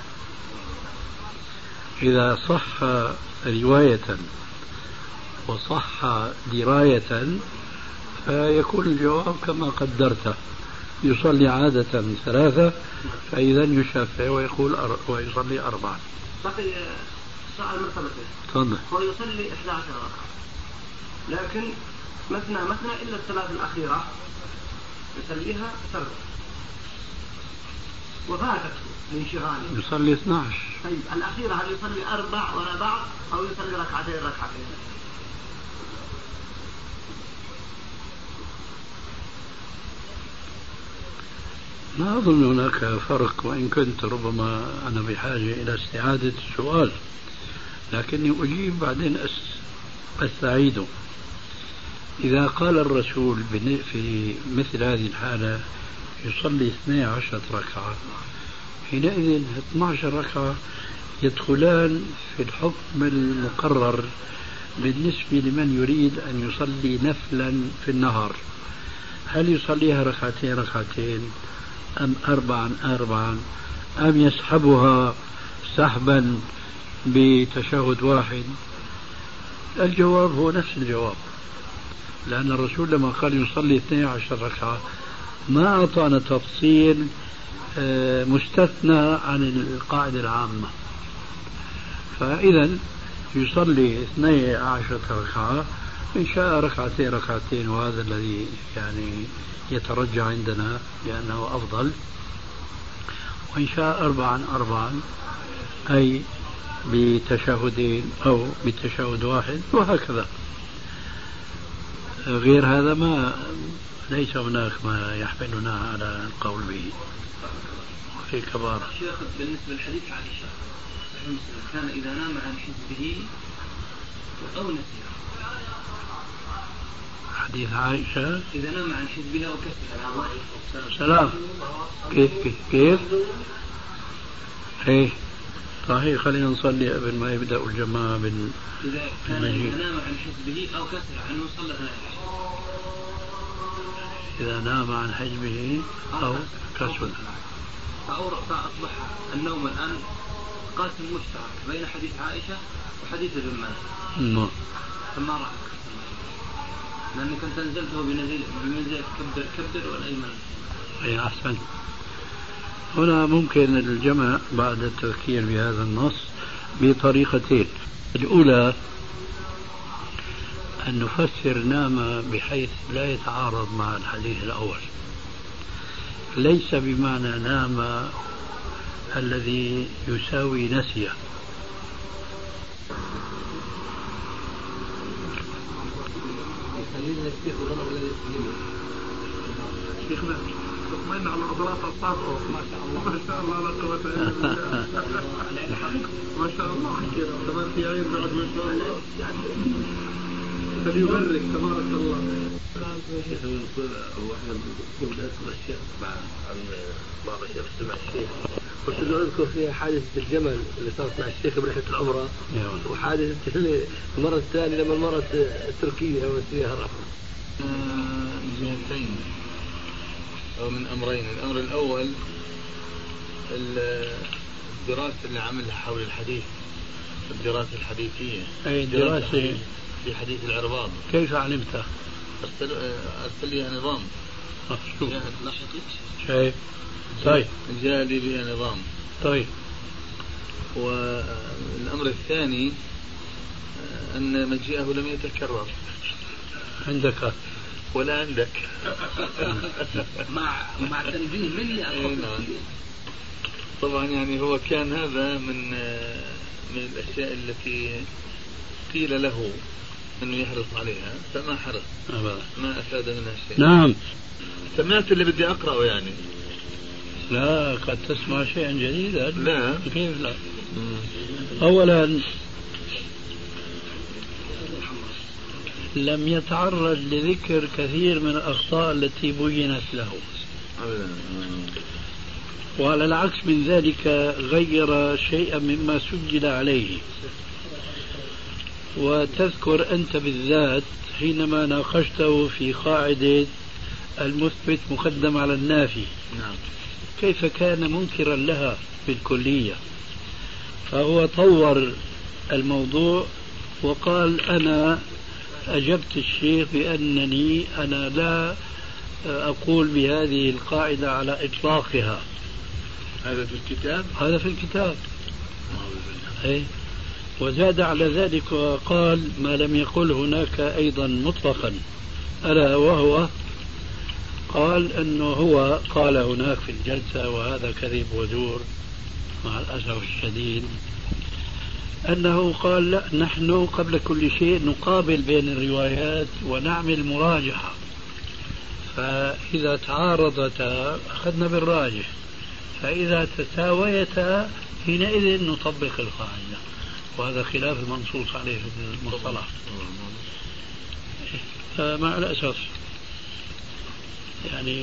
إذا صح رواية وصح دراية فيكون الجواب كما قدرته، يصلي عادة 3 فإذا يشفع ويقول ويصلي 4. بقي سؤال مرتبط به. هو يصلي 11 ركعة لكن مثنى إلا الثلاث الأخيرة يصليها سرا وفاتته لانشغاله. يصلي 12. طيب الأخيرة هل يصلي 4 وراء بعض أو يصلي ركعتين؟ ما أظن هناك فرق، وإن كنت ربما أنا بحاجة إلى استعادة السؤال، لكني أجيب بعدين أستعيده. إذا قال الرسول في مثل هذه الحالة يصلي 12 ركعة، حينئذ 12 ركعة يدخلان في الحكم المقرر بالنسبة لمن يريد أن يصلي نفلا في النهار. هل يصليها ركعتين أم 4 أم يسحبها سحبا بتشهد واحد؟ الجواب هو نفس الجواب، لأن الرسول لما قال يصلي 12 ركعة ما أعطانا تفصيل مستثنى عن القاعدة العامة. فإذا يصلي 12 ركعة، إن شاء ركعتين وهذا الذي يعني يترجع عندنا لأنه أفضل، وإن شاء 4 أي بتشهدين أو بتشهد واحد، وهكذا. غير هذا ما ليس هناك ما يحملنا على القول به في كبار. شيخ بالنسبة للحديث عائشة كان إذا نام عن حزبه أو نسي. حديث عائشة إذا نام عن حزبه أو كسر سلام كيف إيه صحيح. خلينا نصلي قبل ما يبدأ الجماعة إذا كان نام عن حزبه أو كسر عنه صلى. إذا نام عن حزبه أو كسر فأصبح النوم الآن قاسم مشترك بين حديث عائشة وحديث ابن ماجه. فما رأيك؟ لأنك أنت نزلته بمنزلة كبر والأيمن. أي أحسن. هنا ممكن الجمع بعد التذكير بهذا النص بطريقتين. الأولى أن نفسر نام بحيث لا يتعارض مع الحديث الأول، ليس بمعنى نام الذي يساوي نسيه. شيخنا اطمئن على عضلات الصدر. ما شاء الله ما شاء الله لا قوة الا بالله. ما شاء الله كذا كمان في عين بعد ما شاء الله. فليبرك تبارك الله. واحنا كنا نسمع الشيخ مع بعض الشيخ سمع الشيخ، قلت له اذكر فيها حادثة الجمل اللي صارت مع الشيخ برحلة العمرة، وحادثة المرة الثانية لما مرت تركيا والسيارة. جهتين أو من أمرين. الأمر الأول الدراسة اللي عملها حول الحديث، الدراسة الحديثية. أي دراسة في حديث العرباض. كيف علمتها؟ أرسل لي نظام. شايف؟ طيب جاء لي بها نظام. طيب. والأمر الثاني أن مجيئه لم يتكرر عندك ولا عندك. مع تنبيه مني. طبعا يعني هو كان هذا من الأشياء التي قيل له أنه يحرص عليها فما حرص، ما أفاد منها شيء. نعم. سمعت اللي بدي أقرأه يعني. لا قد تسمع شيئا جديدا. لا كيف لا؟ أولا لم يتعرض لذكر كثير من الأخطاء التي بينت له، وعلى العكس من ذلك غير شيئا مما سجل عليه. وتذكر أنت بالذات حينما ناقشته في قاعدة المثبت مقدم على النافي، كيف كان منكرا لها في الكلية، فهو طور الموضوع وقال أنا أجبت الشيخ بأنني أنا لا أقول بهذه القاعدة على إطلاقها. هذا في الكتاب؟ هذا في الكتاب. أي. وزاد على ذلك وقال ما لم يقل هناك أيضا مطلقا، ألا وهو قال أنه هو قال هناك في الجلسة، وهذا كذب وزور مع الأسف الشديد، أنه قال لا نحن قبل كل شيء نقابل بين الروايات ونعمل مراجعة، فإذا تعارضتا أخذنا بالراجح، فإذا تساويتا حينئذ نطبق القاعدة، وهذا خلاف المنصوص عليه في المصطلح. مع الأسف يعني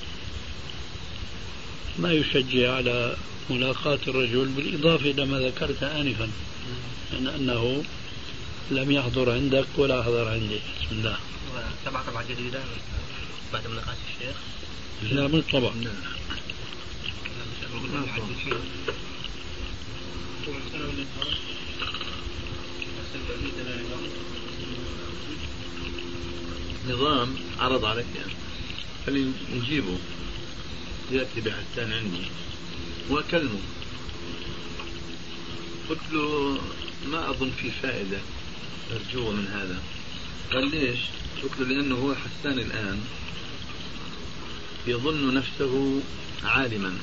ما يشجع على ملاقاة الرجل، بالإضافة إلى ما ذكرت آنفا من أنه لم يحضر عندك ولا حضر عندي. بسم الله. سبع طبعة جديدة بعد ملاقاة الشيخ؟ لا من طبع. نظام عرض عليك يعني خلي نجيبه، يأتي بحثان عندي وأكلمه، قلت له ما أظن في فائدة أرجوه من هذا. قال ليش؟ قلت له لأنه هو حسان الآن يظن نفسه عالما،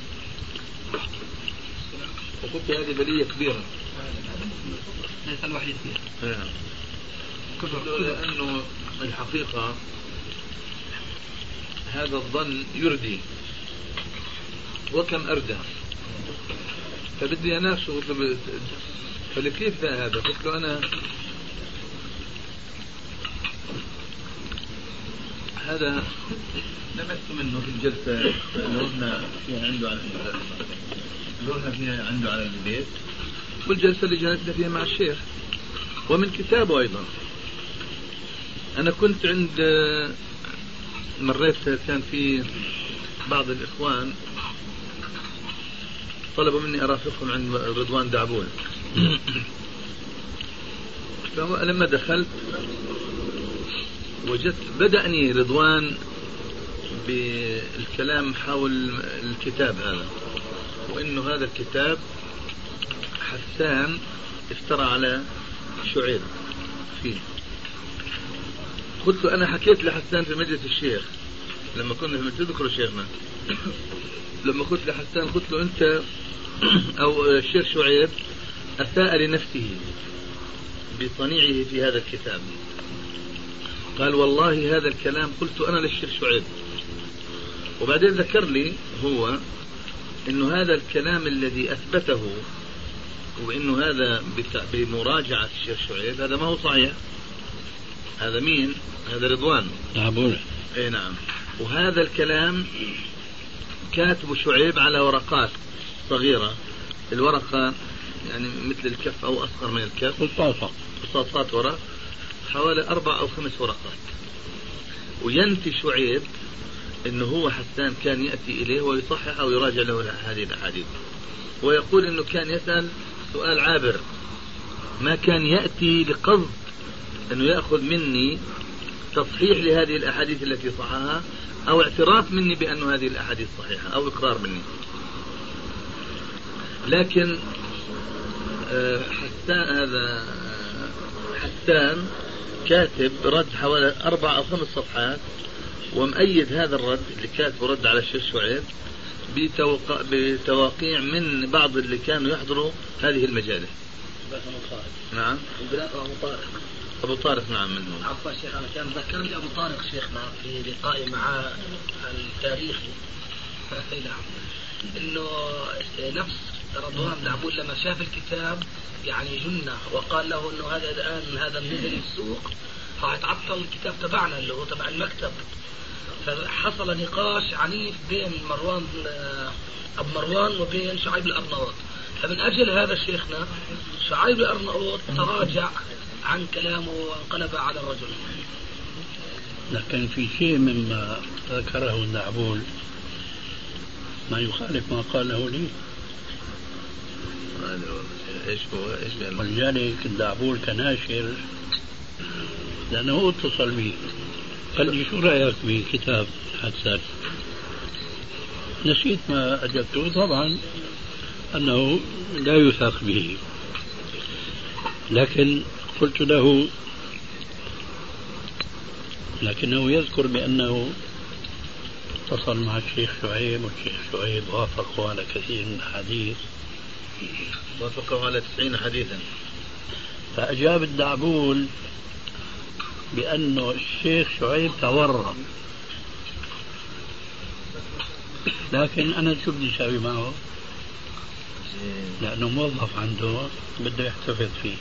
وقلت هذه بلية كبيرة ليس الوحيد فيها. لأنه الحقيقة هذا الظن يردي وكم أردى، فبدي أنافسه. قلت له فلكيف هذا؟ قلت له أنا هذا لمست منه في الجلسة اللي رحنا فيها عنده على البيت، والجلسة اللي جلسنا فيها مع الشيخ، ومن كتابه أيضا. أنا كنت عند مريت كان في بعض الإخوان طلبوا مني أرافقهم عند رضوان دعبول فلما دخلت وجدت بدأني رضوان بالكلام حول الكتاب هذا، وإنه هذا الكتاب حسان افترى على شعيب فيه. قلت له أنا حكيت لحسان في مجلس الشيخ لما كنا تذكروا شيخنا، لما قلت لحسان قلت له أنت أو الشيخ شعيب أساء لنفسه بصنيعه في هذا الكتاب. قال والله هذا الكلام قلت أنا للشيخ شعيب، وبعدين ذكر لي هو إنه هذا الكلام الذي أثبته وإنه هذا بمراجعة الشيخ شعيب هذا ما هو صحيح، هذا مين؟ هذا رضوان نعبوله. اي نعم. وهذا الكلام كاتب شعيب على ورقات صغيرة، الورقة يعني مثل الكف أو أصغر من الكف، قصاصات ورق حوالي 4 أو 5 ورقات. وينفي شعيب إنه هو حسان كان يأتي إليه ويصحح أو يراجع له هذه الأحاديث، ويقول إنه كان يسأل سؤال عابر، ما كان يأتي لقصد إنه يأخذ مني تصحيح لهذه الأحاديث التي صححها أو اعتراف مني بأن هذه الأحاديث صحيحة أو إقرار مني. لكن حسان كاتب رد حوالي 4 أو 5 صفحات، ومؤيد هذا الرد اللي كاتب رد على الشيخ شعيب بتواقيع من بعض اللي كانوا يحضروا هذه المجالس. نعم. أبو طارق نعم منهم. عفوا شيخ، أنا كان ذكرني أبو طارق شيخنا في لقائي مع التاريخي إنه نفس رضوان بن عبود لما شاف الكتاب يعني جنة، وقال له إنه هذا الآن هذا نزل السوق فهيتعطل الكتاب تبعنا اللي هو تبع المكتب. فحصل نقاش عنيف بين أبو مروان وبين شعيب الأرناؤوط، فمن أجل هذا شيخنا شعيب الأرناؤوط تراجع عن كلامه وانقلب على الرجل. لكن في شيء مما ذكره النعبول ما يخالف ما قاله لي. ايش ولذلك النعبول كناشر لأنه اتصل بي قال لي شو رأيك بكتاب حسان؟ نسيت ما أجبته، طبعا أنه لا يثق به، لكن قلت له لكنه يذكر بأنه اتصل مع الشيخ شعيب، والشيخ شعيب وافقه على كثير من الحديث، وافقه على 90 حديثا. فأجاب الدعبول بأنه الشيخ شعيب تورط، لكن أنا شو بدي أسوي معه؟ لأنه موظف عنده بده يحتفظ فيه.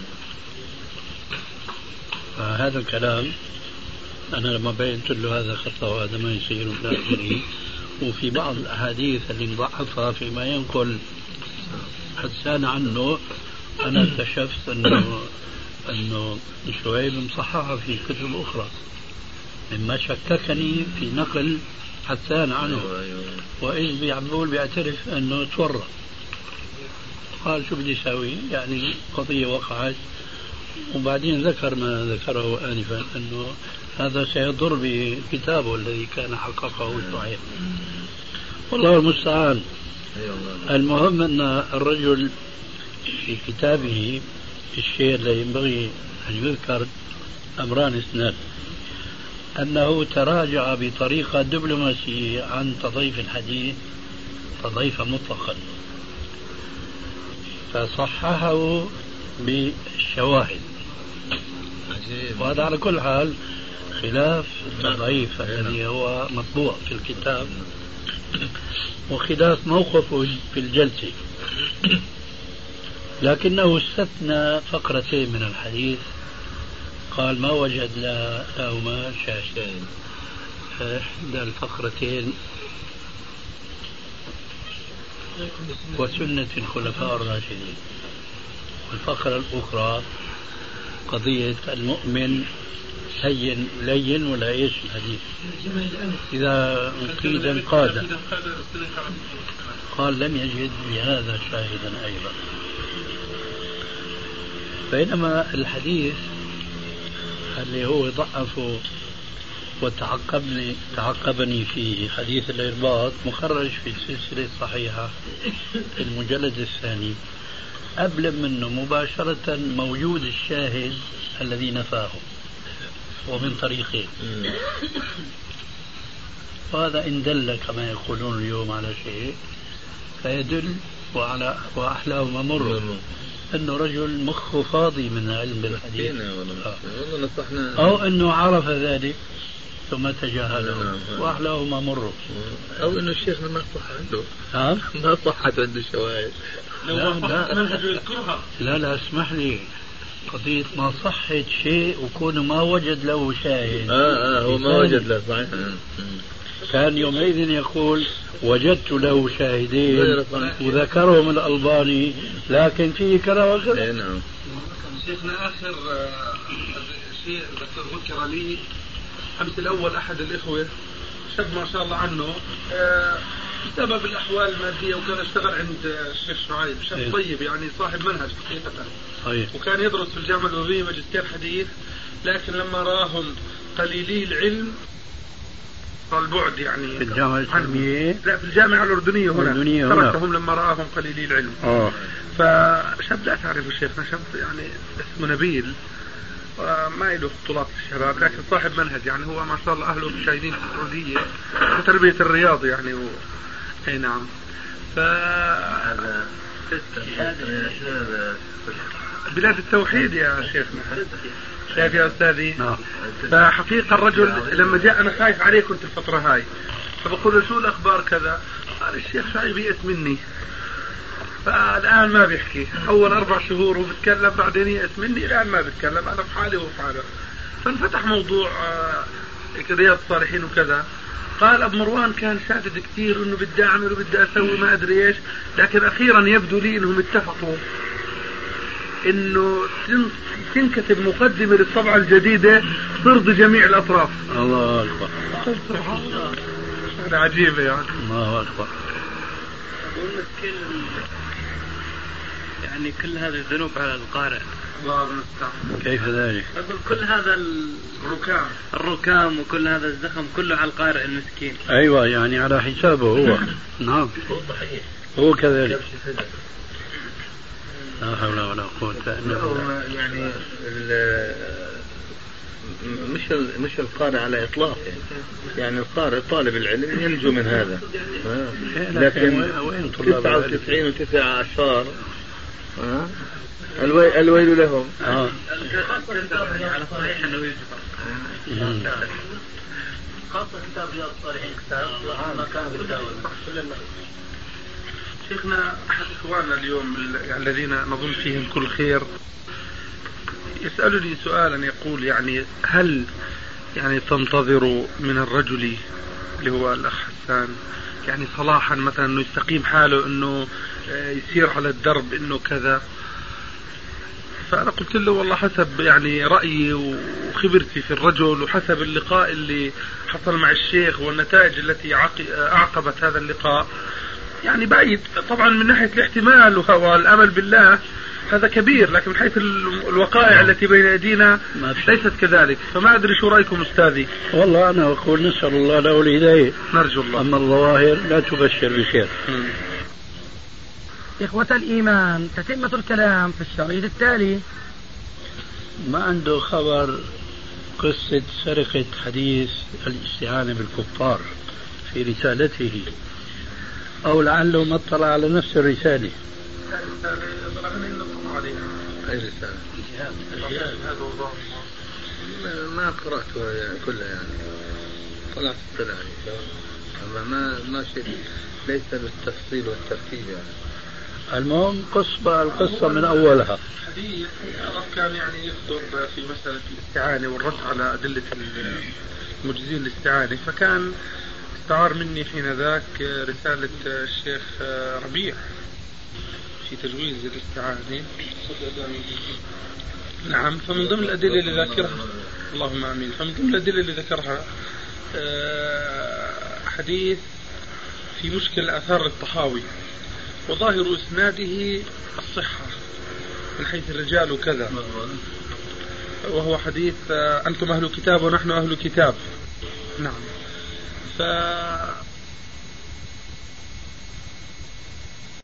فهذا الكلام أنا لما بينت له هذا خطأ وهذا ما يصير ولا آخره. وفي بعض الأحاديث اللي نضعفها فيما ينقل حسان عنه أنا اكتشفت أنه شعيب مصححها في كتب أخرى مما شككني في نقل حسان عنه. وإذ بيعبول بيعترف أنه تورط. قال شو بدي أسوي؟ يعني قضية وقعت، وبعدين ذكر ما ذكره آنفا أنه هذا سيضر بكتابه الذي كان حققه شعيب. والله المستعان. المهم أن الرجل في كتابه الشيء الذي ينبغي أن يذكر أمران اثنان: أنه تراجع بطريقة دبلوماسية عن تضعيف الحديث تضعيفا مطلقا، فصححه بالشواهد. وهذا على كل حال خلاف التضعيف الذي هو مطبوع في الكتاب، وخلاف موقفه في الجلسة. لكنه استثنى فقرتين من الحديث، قال ما وجد لهما شاشتين. إحدى الفقرتين وسنة الخلفاء الراشدين، والفقرة الأخرى قضية المؤمن هين لين ولا ايش الحديث إذا قيد انقاد. قال لم يجد لهذا شاهدا أيضا. بينما الحديث اللي هو ضعفه وتعقبني في حديث الإرباط مخرج في السلسلة الصحيحة في المجلد الثاني، قبل منه مباشرة موجود الشاهد الذي نفاه ومن طريقين. وهذا إن دل كما يقولون اليوم على شيء فيدل وأحلاه ممر أنه رجل مخه فاضي من علم بالحديث، أو أنه عرف ذلك ثم تجاهله وأحلاه ممر، أو أنه الشيخ ما صح عنده ما صحت عنده الشواهد. لا اسمح لي، قضية ما صحت شيء وكون ما وجد له شاهد. هو ما وجد له صحيح. كان يومئذ يقول وجدت له شاهدين وذكرهم الألباني لكن فيه كذا وكذا. نعم. شيخنا آخر شيء ذكر لي أمس الأول أحد الإخوة شاب ما شاء الله عنه بسبب الأحوال المادية وكان اشتغل عند الشيخ شعيب، شاب طيب يعني صاحب منهج حقيقة، وكان يدرس في الجامعة الأردنية ماجستير حديث، لكن لما راهم قليلي العلم البعد يعني في الجامعة الإسلامية، لا في الجامعة الأردنية هنا تركهم لما راهم قليلي العلم. فشاب لا تعرف شيخنا، شاب يعني اسمه نبيل ما له بطولات الشباب، لكن صاحب منهج يعني، هو ما شاء الله أهله مشاهدين في السعودية وتربية الرياض يعني أي نعم. بلاد التوحيد يا شيخنا، شايف يا أستاذي. فحقيقة الرجل لما جاء أنا خايف عليه كنت الفترة هاي، فبقول له شو الأخبار كذا، قال الشيخ شعيب يئس مني، فالآن ما بيحكي. أول 4 شهور هو بيتكلم، بعدين يئس مني، الآن ما بيتكلم، أنا في حالي وهو في حاله. فانفتح موضوع رياض الصالحين وكذا. قال أبو مروان كان شادد كثير إنه بدي أعمل وبدي أسوي ما أدري إيش، لكن أخيرا يبدو لي إنهم اتفقوا إنه تنكتب مقدمة للطبعة الجديدة ترضي جميع الأطراف. الله أكبر. سبحان الله، هذا عجيبة يعني. الله أكبر. يعني كل هذه الذنوب على القارئ. الله المستعان. كيف ذلك؟ أقول كل هذا الركام وكل هذا الزخم كله على القارئ المسكين. أيوة يعني على حسابه هو. نعم هو كذلك. لا حول ولا قوة إلا بالله. يعني مش القارئ على إطلاق يعني القارئ طالب العلم ينجو من هذا، لكن 99 و9 الويل لهم. على صحيح أنه يجب خاصة كتاب رياض الصالحين، كتاب ما كان بالداول. شيخنا أحد إخواننا اليوم الذين نظن فيهم كل خير يسألني سؤالا، يقول يعني هل يعني تنتظر من الرجل اللي هو الأخ حسان يعني صلاحا مثلا أنه يستقيم حاله، أنه يسير على الدرب، أنه كذا؟ فأنا قلت له والله حسب يعني رأيي وخبرتي في الرجل وحسب اللقاء اللي حصل مع الشيخ والنتائج التي أعقبت هذا اللقاء، يعني بعيد طبعا من ناحية الاحتمال والأمل بالله هذا كبير، لكن من حيث الوقائع التي بين أيدينا ليست كذلك. فما أدري شو رأيكم أستاذي؟ والله أنا أقول نسأل الله له الهداية، نرجو الله. أما الظواهر لا تبشر بخير. إخوة الإيمان، تتمة الكلام في الشريط التالي. ما عنده خبر قصة سرقة حديث الاستعانة بالكفار في رسالته، أو لعله ما اطلع على نفس الرسالة. أي رسالة؟ ما قرأتها يعني كلها، يعني طلعت يعني أما ما شيء ليس بالتفصيل والترتيب يعني. المهم القصة من أولها. حديث كان يعني يخطب في مسألة الاستعانة والرد على أدلة المجزين الاستعانة، فكان استعار مني حين ذاك رسالة الشيخ ربيع في تجويز الاستعانة. نعم. فمن ضمن الأدلة اللي ذكرها، اللهم آمين، فمن ضمن الأدلة اللي ذكرها حديث في مشكل آثار الطحاوي، وظاهر إسناده الصحة من حيث الرجال وكذا، وهو حديث أنتم أهل كتاب ونحن أهل كتاب. نعم.